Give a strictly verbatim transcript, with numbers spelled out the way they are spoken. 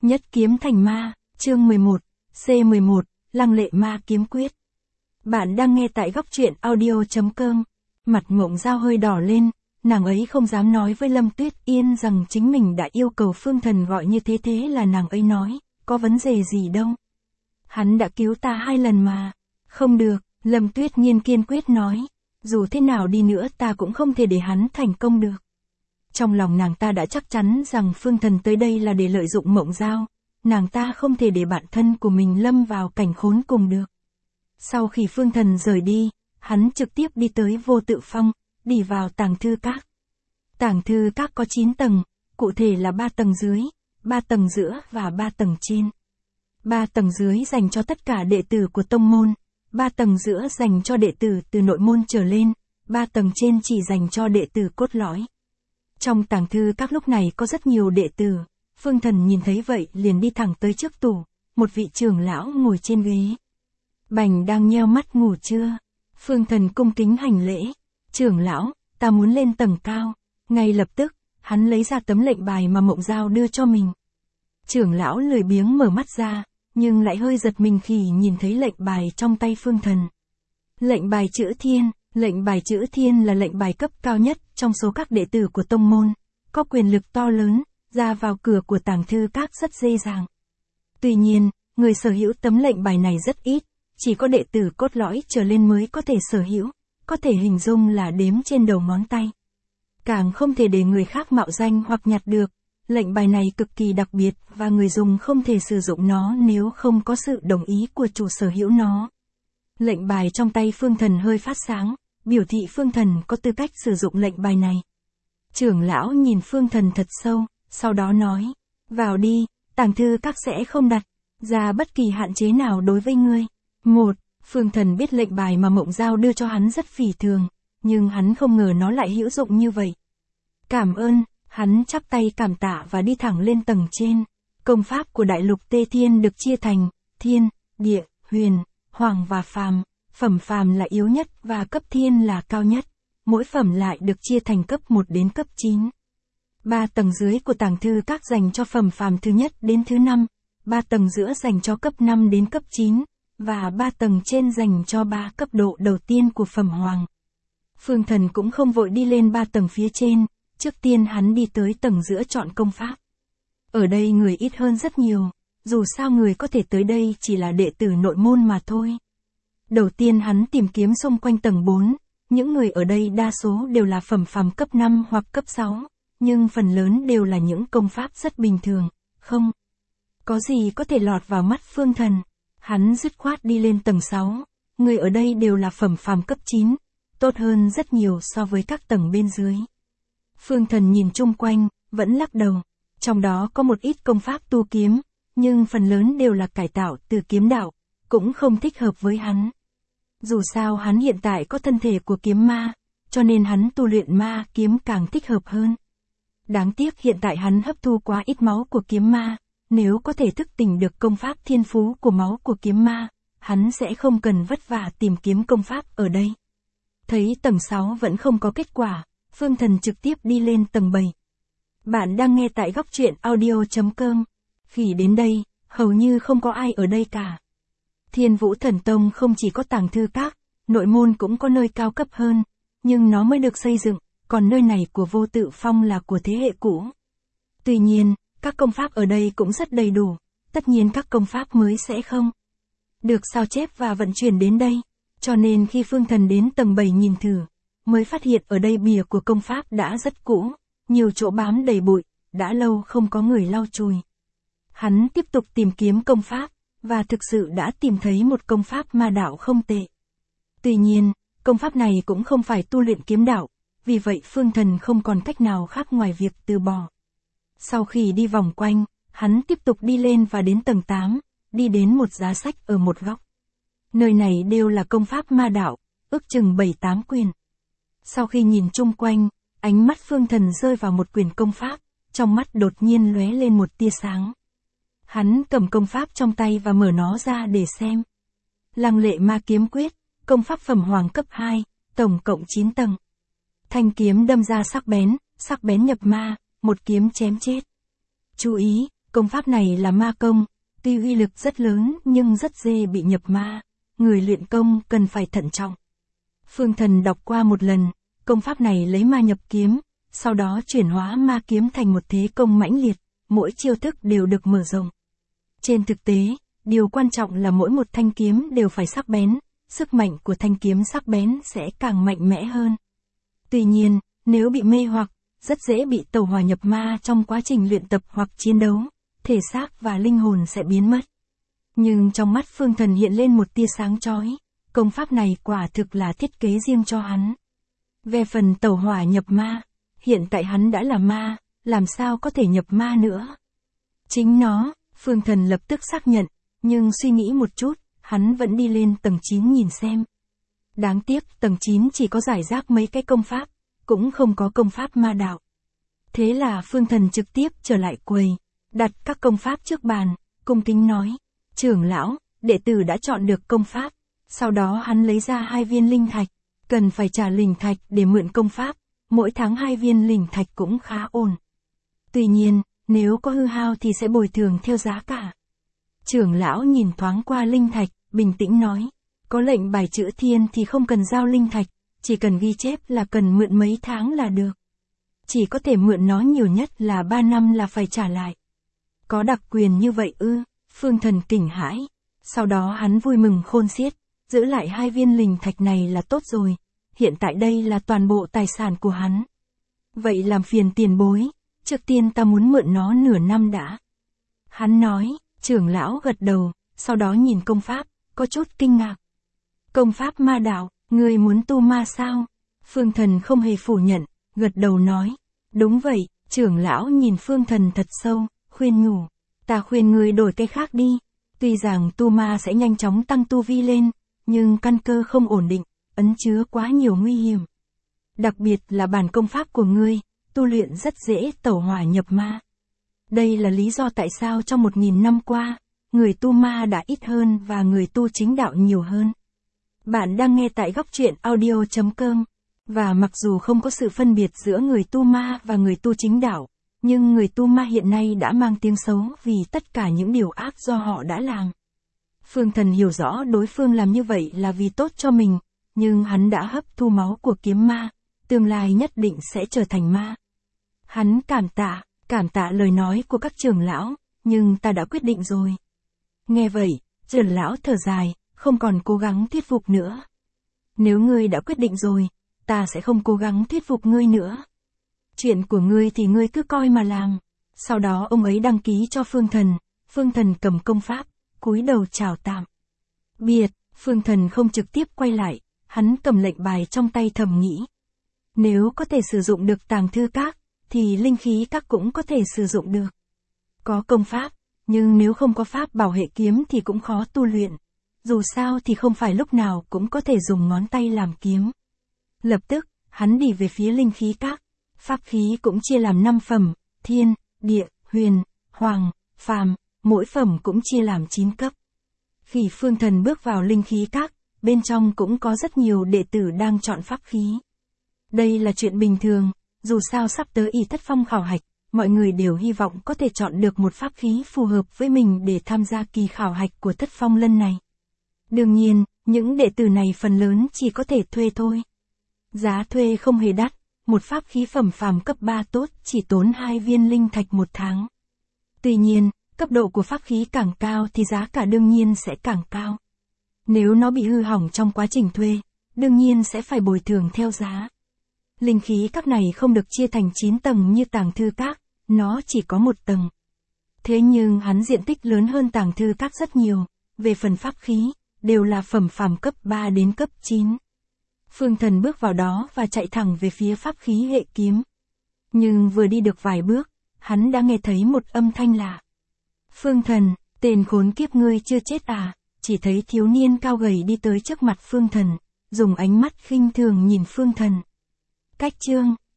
Nhất kiếm thành ma, chương mười một, C mười một, Lăng Lệ Ma Kiếm Quyết. Bạn đang nghe tại góc truyện audio.com. Mặt Mộng Giao hơi đỏ lên, nàng ấy không dám nói với Lâm Tuyết Yên rằng chính mình đã yêu cầu Phương Thần gọi như thế thế là nàng ấy nói, có vấn đề gì đâu. Hắn đã cứu ta hai lần mà. Không được, Lâm Tuyết Nhiên kiên quyết nói, dù thế nào đi nữa ta cũng không thể để hắn thành công được. Trong lòng nàng ta đã chắc chắn rằng Phương Thần tới đây là để lợi dụng Mộng Giao, nàng ta không thể để bạn thân của mình lâm vào cảnh khốn cùng được. Sau khi Phương Thần rời đi, hắn trực tiếp đi tới Vô Tự Phong, đi vào Tàng Thư Các. Tàng Thư Các có chín tầng, cụ thể là ba tầng dưới, ba tầng giữa và ba tầng trên. ba tầng dưới dành cho tất cả đệ tử của tông môn, ba tầng giữa dành cho đệ tử từ nội môn trở lên, ba tầng trên chỉ dành cho đệ tử cốt lõi. Trong Tàng Thư Các lúc này có rất nhiều đệ tử, Phương Thần nhìn thấy vậy liền đi thẳng tới trước tủ, một vị trưởng lão ngồi trên ghế. Bành đang nheo mắt ngủ chưa? Phương Thần cung kính hành lễ, trưởng lão, ta muốn lên tầng cao. Ngay lập tức, hắn lấy ra tấm lệnh bài mà Mộng Giao đưa cho mình. Trưởng lão lười biếng mở mắt ra, nhưng lại hơi giật mình khi nhìn thấy lệnh bài trong tay Phương Thần. Lệnh bài chữ Thiên. Lệnh bài chữ Thiên là lệnh bài cấp cao nhất trong số các đệ tử của tông môn, có quyền lực to lớn, ra vào cửa của Tàng Thư Các rất dễ dàng. Tuy nhiên, người sở hữu tấm lệnh bài này rất ít, chỉ có đệ tử cốt lõi trở lên mới có thể sở hữu, có thể hình dung là đếm trên đầu ngón tay. Càng không thể để người khác mạo danh hoặc nhặt được, lệnh bài này cực kỳ đặc biệt và người dùng không thể sử dụng nó nếu không có sự đồng ý của chủ sở hữu nó. Lệnh bài trong tay Phương Thần hơi phát sáng, biểu thị Phương Thần có tư cách sử dụng lệnh bài này. Trưởng lão nhìn Phương Thần thật sâu, sau đó nói, vào đi, Tàng Thư Các sẽ không đặt ra bất kỳ hạn chế nào đối với ngươi. Một, Phương Thần biết lệnh bài mà Mộng Giao đưa cho hắn rất phỉ thường, nhưng hắn không ngờ nó lại hữu dụng như vậy. Cảm ơn, hắn chắp tay cảm tạ và đi thẳng lên tầng trên. Công pháp của Đại Lục Tê Thiên được chia thành Thiên, Địa, Huyền, Hoàng và Phàm. Phẩm Phàm là yếu nhất và cấp Thiên là cao nhất, mỗi phẩm lại được chia thành cấp một đến cấp chín. Ba tầng dưới của Tàng Thư Các dành cho phẩm Phàm thứ nhất đến thứ năm, ba tầng giữa dành cho cấp năm đến cấp chín, và ba tầng trên dành cho ba cấp độ đầu tiên của phẩm Hoàng. Phương Thần cũng không vội đi lên ba tầng phía trên, trước tiên hắn đi tới tầng giữa chọn công pháp. Ở đây người ít hơn rất nhiều, dù sao người có thể tới đây chỉ là đệ tử nội môn mà thôi. Đầu tiên hắn tìm kiếm xung quanh tầng bốn, những người ở đây đa số đều là phẩm phàm cấp năm hoặc cấp sáu, nhưng phần lớn đều là những công pháp rất bình thường, không có gì có thể lọt vào mắt Phương Thần. Hắn dứt khoát đi lên tầng sáu, người ở đây đều là phẩm phàm cấp chín, tốt hơn rất nhiều so với các tầng bên dưới. Phương Thần nhìn chung quanh, vẫn lắc đầu, trong đó có một ít công pháp tu kiếm, nhưng phần lớn đều là cải tạo từ kiếm đạo, cũng không thích hợp với hắn. Dù sao hắn hiện tại có thân thể của kiếm ma, cho nên hắn tu luyện ma kiếm càng thích hợp hơn. Đáng tiếc hiện tại hắn hấp thu quá ít máu của kiếm ma, nếu có thể thức tỉnh được công pháp thiên phú của máu của kiếm ma, hắn sẽ không cần vất vả tìm kiếm công pháp ở đây. Thấy tầng sáu vẫn không có kết quả, Phương Thần trực tiếp đi lên tầng bảy. Bạn đang nghe tại góc truyện audio.com. Khi đến đây, hầu như không có ai ở đây cả. Thiên Vũ Thần Tông không chỉ có Tàng Thư Các, nội môn cũng có nơi cao cấp hơn, nhưng nó mới được xây dựng, còn nơi này của Vô Tự Phong là của thế hệ cũ. Tuy nhiên, các công pháp ở đây cũng rất đầy đủ, tất nhiên các công pháp mới sẽ không được sao chép và vận chuyển đến đây, cho nên khi Phương Thần đến tầng bảy nhìn thử, mới phát hiện ở đây bìa của công pháp đã rất cũ, nhiều chỗ bám đầy bụi, đã lâu không có người lau chùi. Hắn tiếp tục tìm kiếm công pháp, và thực sự đã tìm thấy một công pháp ma đạo không tệ. Tuy nhiên, công pháp này cũng không phải tu luyện kiếm đạo, vì vậy Phương Thần không còn cách nào khác ngoài việc từ bỏ. Sau khi đi vòng quanh, hắn tiếp tục đi lên và đến tầng tám, đi đến một giá sách ở một góc. Nơi này đều là công pháp ma đạo, ước chừng bảy tám quyển. Sau khi nhìn chung quanh, ánh mắt Phương Thần rơi vào một quyển công pháp, trong mắt đột nhiên lóe lên một tia sáng. Hắn cầm công pháp trong tay và mở nó ra để xem. Lăng Lệ Ma Kiếm Quyết, công pháp phẩm Hoàng cấp hai, tổng cộng chín tầng. Thanh kiếm đâm ra sắc bén, sắc bén nhập ma, một kiếm chém chết. Chú ý, Công pháp này là ma công, tuy uy lực rất lớn nhưng rất dễ bị nhập ma, người luyện công cần phải thận trọng. Phương Thần đọc qua một lần, công pháp này lấy ma nhập kiếm, sau đó chuyển hóa ma kiếm thành một thế công mãnh liệt, mỗi chiêu thức đều được mở rộng. Trên thực tế, điều quan trọng là mỗi một thanh kiếm đều phải sắc bén, sức mạnh của thanh kiếm sắc bén sẽ càng mạnh mẽ hơn. Tuy nhiên, nếu bị mê hoặc, rất dễ bị tẩu hỏa nhập ma trong quá trình luyện tập hoặc chiến đấu, thể xác và linh hồn sẽ biến mất. Nhưng trong mắt Phương Thần hiện lên một tia sáng chói, công pháp này quả thực là thiết kế riêng cho hắn. Về phần tẩu hỏa nhập ma, hiện tại hắn đã là ma, làm sao có thể nhập ma nữa. Chính nó, Phương Thần lập tức xác nhận, nhưng suy nghĩ một chút, hắn vẫn đi lên tầng chín nhìn xem. Đáng tiếc tầng chín chỉ có giải rác mấy cái công pháp, cũng không có công pháp ma đạo. Thế là Phương Thần trực tiếp trở lại quầy, đặt các công pháp trước bàn, cung kính nói, trưởng lão, đệ tử đã chọn được công pháp. Sau đó hắn lấy ra hai viên linh thạch, cần phải trả linh thạch để mượn công pháp, mỗi tháng hai viên linh thạch cũng khá ổn. Tuy nhiên, nếu có hư hao thì sẽ bồi thường theo giá cả. Trưởng lão nhìn thoáng qua linh thạch, bình tĩnh nói, có lệnh bài chữ thiên thì không cần giao linh thạch, chỉ cần ghi chép là cần mượn mấy tháng là được. Chỉ có thể mượn nó nhiều nhất là ba năm là phải trả lại. Có đặc quyền như vậy ư? Phương Thần kinh hãi. Sau đó hắn vui mừng khôn xiết, giữ lại hai viên linh thạch này là tốt rồi, hiện tại đây là toàn bộ tài sản của hắn. Vậy làm phiền tiền bối, trước tiên ta muốn mượn nó nửa năm đã. Hắn nói, trưởng lão gật đầu, sau đó nhìn công pháp, có chút kinh ngạc. Công pháp ma đạo, ngươi muốn tu ma sao? Phương Thần không hề phủ nhận, gật đầu nói, đúng vậy. Trưởng lão nhìn Phương Thần thật sâu, khuyên nhủ, ta khuyên ngươi đổi cái khác đi. Tuy rằng tu ma sẽ nhanh chóng tăng tu vi lên, nhưng căn cơ không ổn định, ẩn chứa quá nhiều nguy hiểm. Đặc biệt là bản công pháp của ngươi, tu luyện rất dễ tẩu hỏa nhập ma. Đây là lý do tại sao trong một nghìn năm qua, người tu ma đã ít hơn và người tu chính đạo nhiều hơn. Bạn đang nghe tại góc truyện audio chấm com, và mặc dù không có sự phân biệt giữa người tu ma và người tu chính đạo, nhưng người tu ma hiện nay đã mang tiếng xấu vì tất cả những điều ác do họ đã làm. Phương Thần hiểu rõ đối phương làm như vậy là vì tốt cho mình, nhưng hắn đã hấp thu máu của kiếm ma, tương lai nhất định sẽ trở thành ma. Hắn cảm tạ, cảm tạ lời nói của các trưởng lão, nhưng ta đã quyết định rồi. Nghe vậy, trưởng lão thở dài, không còn cố gắng thuyết phục nữa. Nếu ngươi đã quyết định rồi, ta sẽ không cố gắng thuyết phục ngươi nữa. Chuyện của ngươi thì ngươi cứ coi mà làm. Sau đó ông ấy đăng ký cho Phương Thần, Phương Thần cầm công pháp, cúi đầu chào tạm. Biệt, Phương Thần không trực tiếp quay lại, hắn cầm lệnh bài trong tay thầm nghĩ. Nếu có thể sử dụng được tàng thư các, thì linh khí các cũng có thể sử dụng được. Có công pháp, nhưng nếu không có pháp bảo hệ kiếm thì cũng khó tu luyện. Dù sao thì không phải lúc nào cũng có thể dùng ngón tay làm kiếm. Lập tức, hắn đi về phía linh khí các. Pháp khí cũng chia làm năm phẩm, thiên, địa, huyền, hoàng, phàm, mỗi phẩm cũng chia làm chín cấp. Khi Phương Thần bước vào linh khí các, bên trong cũng có rất nhiều đệ tử đang chọn pháp khí. Đây là chuyện bình thường, dù sao sắp tới Y Thất Phong khảo hạch, mọi người đều hy vọng có thể chọn được một pháp khí phù hợp với mình để tham gia kỳ khảo hạch của Thất Phong lần này. Đương nhiên, những đệ tử này phần lớn chỉ có thể thuê thôi. Giá thuê không hề đắt, một pháp khí phẩm phàm cấp ba tốt chỉ tốn hai viên linh thạch một tháng. Tuy nhiên, cấp độ của pháp khí càng cao thì giá cả đương nhiên sẽ càng cao. Nếu nó bị hư hỏng trong quá trình thuê, đương nhiên sẽ phải bồi thường theo giá. Linh khí các này không được chia thành chín tầng như tàng thư các, nó chỉ có một tầng. Thế nhưng hắn diện tích lớn hơn tàng thư các rất nhiều, về phần pháp khí, đều là phẩm phàm cấp ba đến cấp chín. Phương Thần bước vào đó và chạy thẳng về phía pháp khí hệ kiếm. Nhưng vừa đi được vài bước, hắn đã nghe thấy một âm thanh lạ. Phương Thần, tên khốn kiếp ngươi chưa chết à? Chỉ thấy thiếu niên cao gầy đi tới trước mặt Phương Thần, dùng ánh mắt khinh thường nhìn Phương Thần. Cách chương